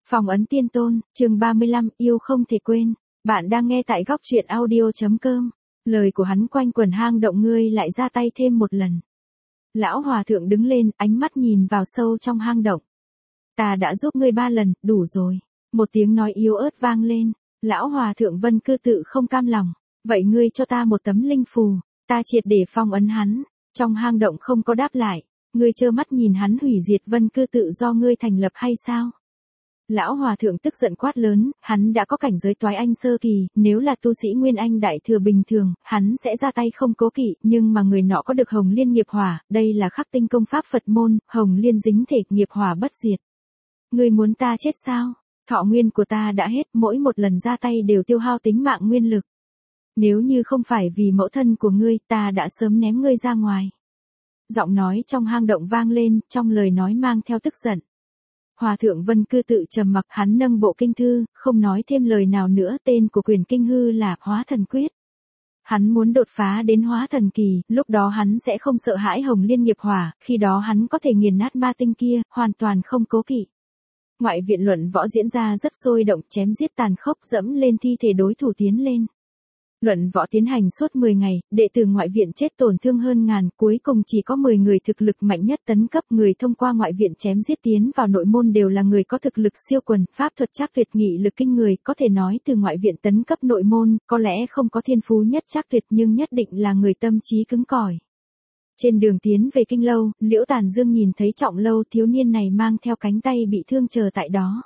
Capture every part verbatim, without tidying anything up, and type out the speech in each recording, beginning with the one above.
Phong ấn tiên tôn, chương ba mươi lăm, yêu không thể quên. Bạn đang nghe tại góc truyện audio.com. Lời của hắn quanh quẩn hang động, ngươi lại ra tay thêm một lần. Lão hòa thượng đứng lên, ánh mắt nhìn vào sâu trong hang động. Ta đã giúp ngươi ba lần, đủ rồi. Một tiếng nói yếu ớt vang lên. Lão hòa thượng Vân Cư Tự không cam lòng. Vậy ngươi cho ta một tấm linh phù, ta triệt để phong ấn hắn. Trong hang động không có đáp lại. Ngươi trơ mắt nhìn hắn hủy diệt Vân Cư Tự do ngươi thành lập hay sao? Lão hòa thượng tức giận quát lớn, hắn đã có cảnh giới toái anh sơ kỳ, nếu là tu sĩ Nguyên Anh đại thừa bình thường, hắn sẽ ra tay không cố kỵ, nhưng mà người nọ có được Hồng Liên nghiệp hỏa, đây là khắc tinh công pháp Phật môn, Hồng Liên dính thể, nghiệp hỏa bất diệt. Ngươi muốn ta chết sao? Thọ nguyên của ta đã hết, mỗi một lần ra tay đều tiêu hao tính mạng nguyên lực. Nếu như không phải vì mẫu thân của ngươi, ta đã sớm ném ngươi ra ngoài. Giọng nói trong hang động vang lên, trong lời nói mang theo tức giận. Hòa thượng Vân Cư Tự trầm mặc, hắn nâng bộ kinh thư, không nói thêm lời nào nữa. Tên của quyển kinh hư là Hóa Thần Quyết. Hắn muốn đột phá đến Hóa Thần Kỳ, lúc đó hắn sẽ không sợ hãi Hồng Liên nghiệp hỏa, khi đó hắn có thể nghiền nát ma tinh kia, hoàn toàn không cố kỵ. Ngoại viện luận võ diễn ra rất sôi động, chém giết tàn khốc, dẫm lên thi thể đối thủ tiến lên. Luận võ tiến hành suốt mười ngày, đệ tử ngoại viện chết tổn thương hơn ngàn, cuối cùng chỉ có mười người thực lực mạnh nhất tấn cấp. Người thông qua ngoại viện chém giết tiến vào nội môn đều là người có thực lực siêu quần, pháp thuật trác tuyệt, nghị lực kinh người, có thể nói từ ngoại viện tấn cấp nội môn, có lẽ không có thiên phú nhất trác tuyệt nhưng nhất định là người tâm trí cứng cỏi. Trên đường tiến về Kinh Lâu, Liễu Tàn Dương nhìn thấy Trọng Lâu, thiếu niên này mang theo cánh tay bị thương chờ tại đó.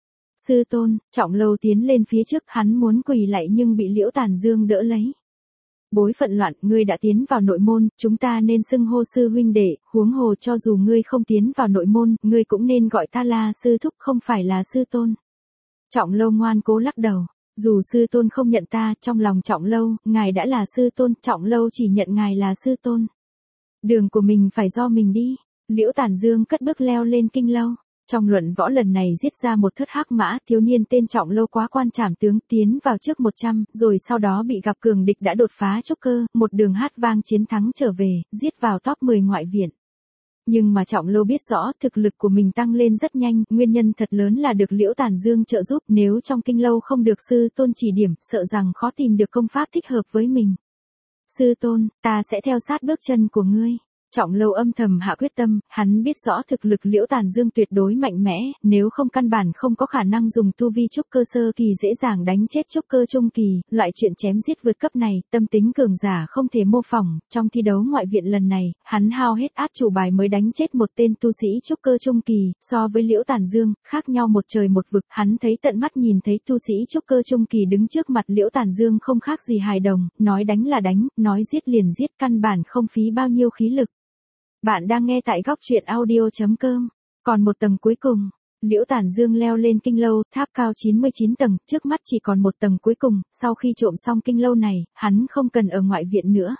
Sư tôn, Trọng Lâu tiến lên phía trước, hắn muốn quỳ lạy nhưng bị Liễu Tàn Dương đỡ lấy. Bối phận loạn, ngươi đã tiến vào nội môn, chúng ta nên xưng hô sư huynh đệ, huống hồ cho dù ngươi không tiến vào nội môn, ngươi cũng nên gọi ta là sư thúc, không phải là sư tôn. Trọng Lâu ngoan cố lắc đầu, dù sư tôn không nhận ta, trong lòng Trọng Lâu, ngài đã là sư tôn, Trọng Lâu chỉ nhận ngài là sư tôn. Đường của mình phải do mình đi. Liễu Tàn Dương cất bước leo lên Kinh Lâu. Trong luận võ lần này giết ra một thất hắc mã, thiếu niên tên Trọng Lâu quá quan trảm tướng, tiến vào trước một trăm, rồi sau đó bị gặp cường địch đã đột phá trúc cơ, một đường hát vang chiến thắng trở về, giết vào top mười ngoại viện. Nhưng mà Trọng Lâu biết rõ thực lực của mình tăng lên rất nhanh, nguyên nhân thật lớn là được Liễu Tàn Dương trợ giúp, nếu trong Kinh Lâu không được sư tôn chỉ điểm, sợ rằng khó tìm được công pháp thích hợp với mình. Sư tôn, ta sẽ theo sát bước chân của ngươi. Trọng Lâu âm thầm hạ quyết tâm, hắn biết rõ thực lực Liễu Tàn Dương tuyệt đối mạnh mẽ, nếu không căn bản không có khả năng dùng tu vi trúc cơ sơ kỳ dễ dàng đánh chết trúc cơ trung kỳ, loại chuyện chém giết vượt cấp này, tâm tính cường giả không thể mô phỏng. Trong thi đấu ngoại viện lần này, hắn hao hết át chủ bài mới đánh chết một tên tu sĩ trúc cơ trung kỳ, so với Liễu Tàn Dương, khác nhau một trời một vực, hắn thấy tận mắt nhìn thấy tu sĩ trúc cơ trung kỳ đứng trước mặt Liễu Tàn Dương không khác gì hài đồng, nói đánh là đánh, nói giết liền giết, căn bản không phí bao nhiêu khí lực. Bạn đang nghe tại góc truyện audio.com. Còn một tầng cuối cùng, Liễu Tàn Dương leo lên Kinh Lâu, tháp cao chín mươi chín tầng, trước mắt chỉ còn một tầng cuối cùng, sau khi trộm xong Kinh Lâu này, hắn không cần ở ngoại viện nữa.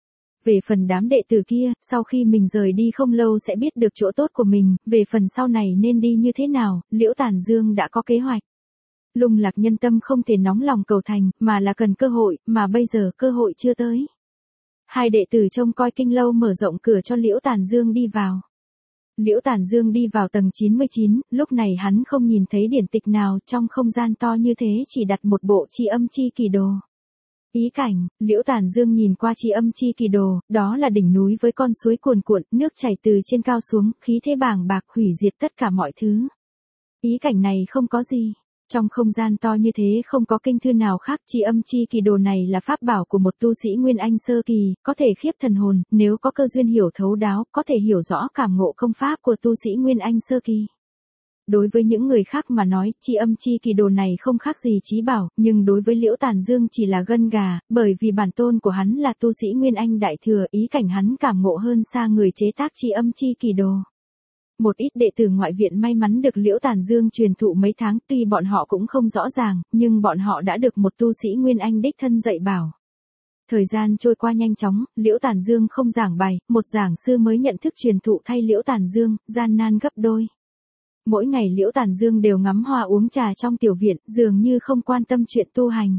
Về phần đám đệ tử kia, sau khi mình rời đi không lâu sẽ biết được chỗ tốt của mình, về phần sau này nên đi như thế nào, Liễu Tàn Dương đã có kế hoạch. Lung lạc nhân tâm không thể nóng lòng cầu thành, mà là cần cơ hội, mà bây giờ cơ hội chưa tới. Hai đệ tử trông coi Kinh Lâu mở rộng cửa cho Liễu Tàn Dương đi vào. Liễu Tàn Dương đi vào tầng chín mươi chín, lúc này hắn không nhìn thấy điển tịch nào, trong không gian to như thế chỉ đặt một bộ Chi Âm Chi Kỳ Đồ. Ý cảnh, Liễu Tàn Dương nhìn qua Chi Âm Chi Kỳ Đồ, đó là đỉnh núi với con suối cuồn cuộn, nước chảy từ trên cao xuống, khí thế bàng bạc hủy diệt tất cả mọi thứ. Ý cảnh này không có gì. Trong không gian to như thế không có kinh thư nào khác, Chi Âm Chi Kỳ Đồ này là pháp bảo của một tu sĩ Nguyên Anh sơ kỳ, có thể khiếp thần hồn, nếu có cơ duyên hiểu thấu đáo, có thể hiểu rõ cảm ngộ công pháp của tu sĩ Nguyên Anh sơ kỳ. Đối với những người khác mà nói, Chi Âm Chi Kỳ Đồ này không khác gì chí bảo, nhưng đối với Liễu Tàn Dương chỉ là gân gà, bởi vì bản tôn của hắn là tu sĩ Nguyên Anh đại thừa, ý cảnh hắn cảm ngộ hơn xa người chế tác Chi Âm Chi Kỳ Đồ. Một ít đệ tử ngoại viện may mắn được Liễu Tàn Dương truyền thụ mấy tháng, tuy bọn họ cũng không rõ ràng, nhưng bọn họ đã được một tu sĩ Nguyên Anh đích thân dạy bảo. Thời gian trôi qua nhanh chóng, Liễu Tàn Dương không giảng bài, một giảng sư mới nhận thức truyền thụ thay Liễu Tàn Dương, gian nan gấp đôi. Mỗi ngày Liễu Tàn Dương đều ngắm hoa uống trà trong tiểu viện, dường như không quan tâm chuyện tu hành.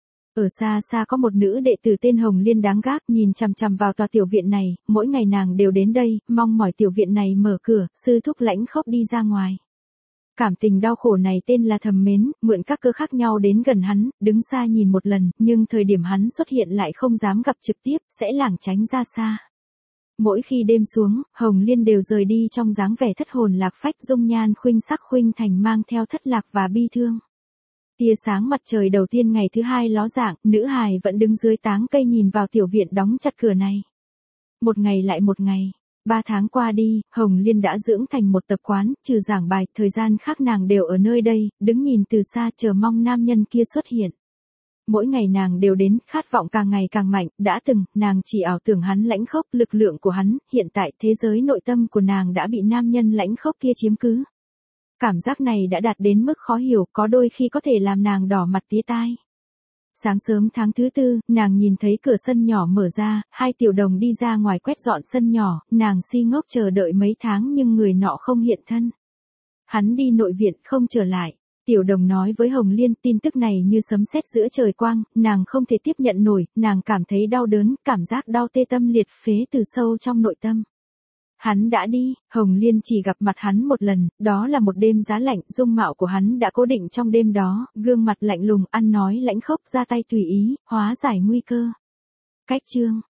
Ở xa xa có một nữ đệ tử tên Hồng Liên đáng gác, nhìn chằm chằm vào tòa tiểu viện này, mỗi ngày nàng đều đến đây, mong mỏi tiểu viện này mở cửa, sư thúc lãnh khốc đi ra ngoài. Cảm tình đau khổ này tên là thầm mến, mượn các cơ khác nhau đến gần hắn, đứng xa nhìn một lần, nhưng thời điểm hắn xuất hiện lại không dám gặp trực tiếp, sẽ lảng tránh ra xa. Mỗi khi đêm xuống, Hồng Liên đều rời đi trong dáng vẻ thất hồn lạc phách, dung nhan khuynh sắc khuynh thành mang theo thất lạc và bi thương. Tia sáng mặt trời đầu tiên ngày thứ hai ló dạng, nữ hài vẫn đứng dưới táng cây nhìn vào tiểu viện đóng chặt cửa này. Một ngày lại một ngày. Ba tháng qua đi, Hồng Liên đã dưỡng thành một tập quán, trừ giảng bài, thời gian khác nàng đều ở nơi đây, đứng nhìn từ xa chờ mong nam nhân kia xuất hiện. Mỗi ngày nàng đều đến, khát vọng càng ngày càng mạnh, đã từng, nàng chỉ ảo tưởng hắn lãnh khốc, lực lượng của hắn, hiện tại thế giới nội tâm của nàng đã bị nam nhân lãnh khốc kia chiếm cứ. Cảm giác này đã đạt đến mức khó hiểu, có đôi khi có thể làm nàng đỏ mặt tía tai. Sáng sớm tháng thứ tư, nàng nhìn thấy cửa sân nhỏ mở ra, hai tiểu đồng đi ra ngoài quét dọn sân nhỏ, nàng si ngốc chờ đợi mấy tháng nhưng người nọ không hiện thân. Hắn đi nội viện không trở lại. Tiểu đồng nói với Hồng Liên tin tức này như sấm sét giữa trời quang, nàng không thể tiếp nhận nổi, nàng cảm thấy đau đớn, cảm giác đau tê tâm liệt phế từ sâu trong nội tâm. Hắn đã đi, Hồng Liên chỉ gặp mặt hắn một lần, đó là một đêm giá lạnh, dung mạo của hắn đã cố định trong đêm đó, gương mặt lạnh lùng, ăn nói lãnh khốc, ra tay tùy ý, hóa giải nguy cơ. Cách chương